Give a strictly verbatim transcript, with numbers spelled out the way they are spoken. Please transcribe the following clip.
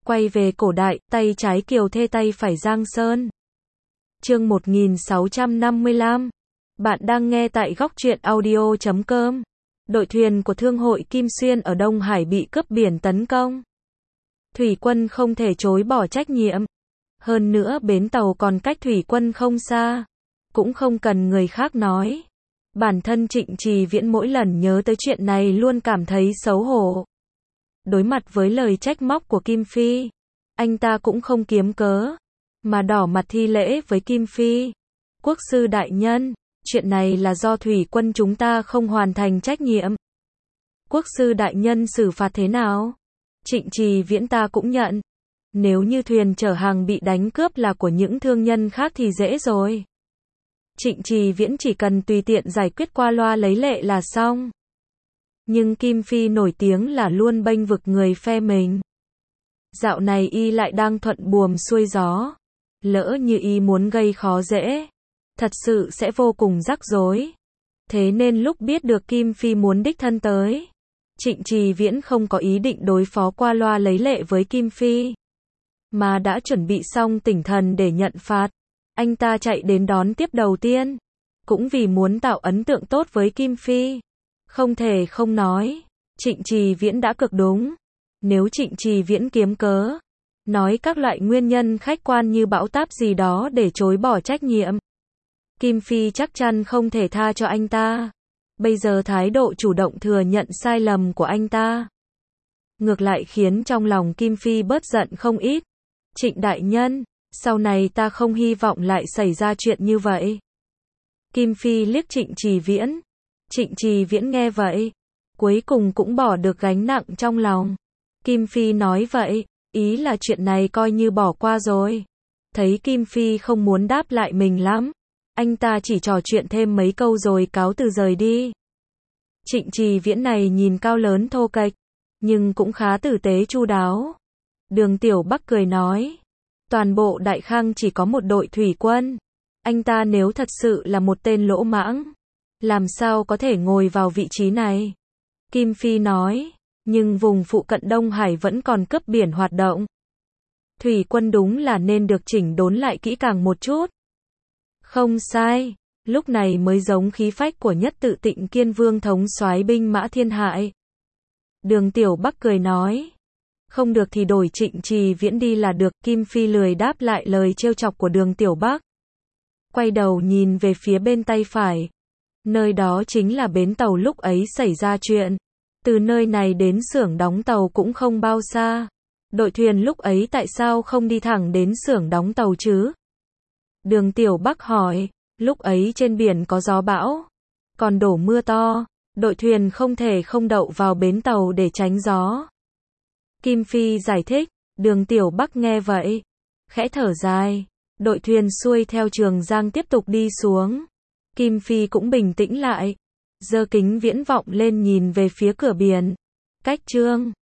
Quay về cổ đại, tay trái Kiều Thê tay phải Giang Sơn. Chương một nghìn sáu trăm năm mươi lăm. Bạn đang nghe tại góc truyện audio chấm com. Đội thuyền của Thương hội Kim Xuyên ở Đông Hải bị cướp biển tấn công. Thủy quân không thể chối bỏ trách nhiệm. Hơn nữa bến tàu còn cách thủy quân không xa. Cũng không cần người khác nói. Bản thân Trịnh Trì Viễn mỗi lần nhớ tới chuyện này luôn cảm thấy xấu hổ. Đối mặt với lời trách móc của Kim Phi, anh ta cũng không kiếm cớ, mà đỏ mặt thi lễ với Kim Phi. Quốc sư đại nhân, chuyện này là do thủy quân chúng ta không hoàn thành trách nhiệm. Quốc sư đại nhân xử phạt thế nào? Trịnh Trì Viễn ta cũng nhận. Nếu như thuyền chở hàng bị đánh cướp là của những thương nhân khác thì dễ rồi. Trịnh Trì Viễn chỉ cần tùy tiện giải quyết qua loa lấy lệ là xong. Nhưng Kim Phi nổi tiếng là luôn bênh vực người phe mình. Dạo này y lại đang thuận buồm xuôi gió. Lỡ như y muốn gây khó dễ, thật sự sẽ vô cùng rắc rối. Thế nên lúc biết được Kim Phi muốn đích thân tới, Trịnh Trì Viễn không có ý định đối phó qua loa lấy lệ với Kim Phi, mà đã chuẩn bị xong tinh thần để nhận phạt. Anh ta chạy đến đón tiếp đầu tiên, cũng vì muốn tạo ấn tượng tốt với Kim Phi. Không thể không nói, Trịnh Trì Viễn đã cực đúng. Nếu Trịnh Trì Viễn kiếm cớ, nói các loại nguyên nhân khách quan như bão táp gì đó để chối bỏ trách nhiệm, Kim Phi chắc chắn không thể tha cho anh ta. Bây giờ thái độ chủ động thừa nhận sai lầm của anh ta, ngược lại khiến trong lòng Kim Phi bớt giận không ít. Trịnh đại nhân, sau này ta không hy vọng lại xảy ra chuyện như vậy. Kim Phi liếc Trịnh Trì Viễn. Trịnh Trì Viễn nghe vậy, cuối cùng cũng bỏ được gánh nặng trong lòng. Kim Phi nói vậy, ý là chuyện này coi như bỏ qua rồi. Thấy Kim Phi không muốn đáp lại mình lắm, anh ta chỉ trò chuyện thêm mấy câu rồi cáo từ rời đi. Trịnh Trì Viễn này nhìn cao lớn thô kệch, nhưng cũng khá tử tế chu đáo. Đường Tiểu Bắc cười nói, toàn bộ Đại Khang chỉ có một đội thủy quân. Anh ta nếu thật sự là một tên lỗ mãng, làm sao có thể ngồi vào vị trí này? Kim Phi nói, nhưng vùng phụ cận Đông Hải vẫn còn cướp biển hoạt động. Thủy quân đúng là nên được chỉnh đốn lại kỹ càng một chút. Không sai, lúc này mới giống khí phách của nhất tự Tịnh Kiên Vương thống soái binh mã thiên hại. Đường Tiểu Bắc cười nói, không được thì đổi Trịnh Trì Viễn đi là được. Kim Phi lười đáp lại lời trêu chọc của Đường Tiểu Bắc. Quay đầu nhìn về phía bên tay phải. Nơi đó chính là bến tàu lúc ấy xảy ra chuyện. Từ nơi này đến xưởng đóng tàu cũng không bao xa. Đội thuyền lúc ấy tại sao không đi thẳng đến xưởng đóng tàu chứ? Đường Tiểu Bắc hỏi, lúc ấy trên biển có gió bão, còn đổ mưa to, đội thuyền không thể không đậu vào bến tàu để tránh gió. Kim Phi giải thích. Đường Tiểu Bắc nghe vậy, khẽ thở dài. Đội thuyền xuôi theo Trường Giang tiếp tục đi xuống. Kim Phi cũng bình tĩnh lại, giơ kính viễn vọng lên nhìn về phía cửa biển. Cách Trương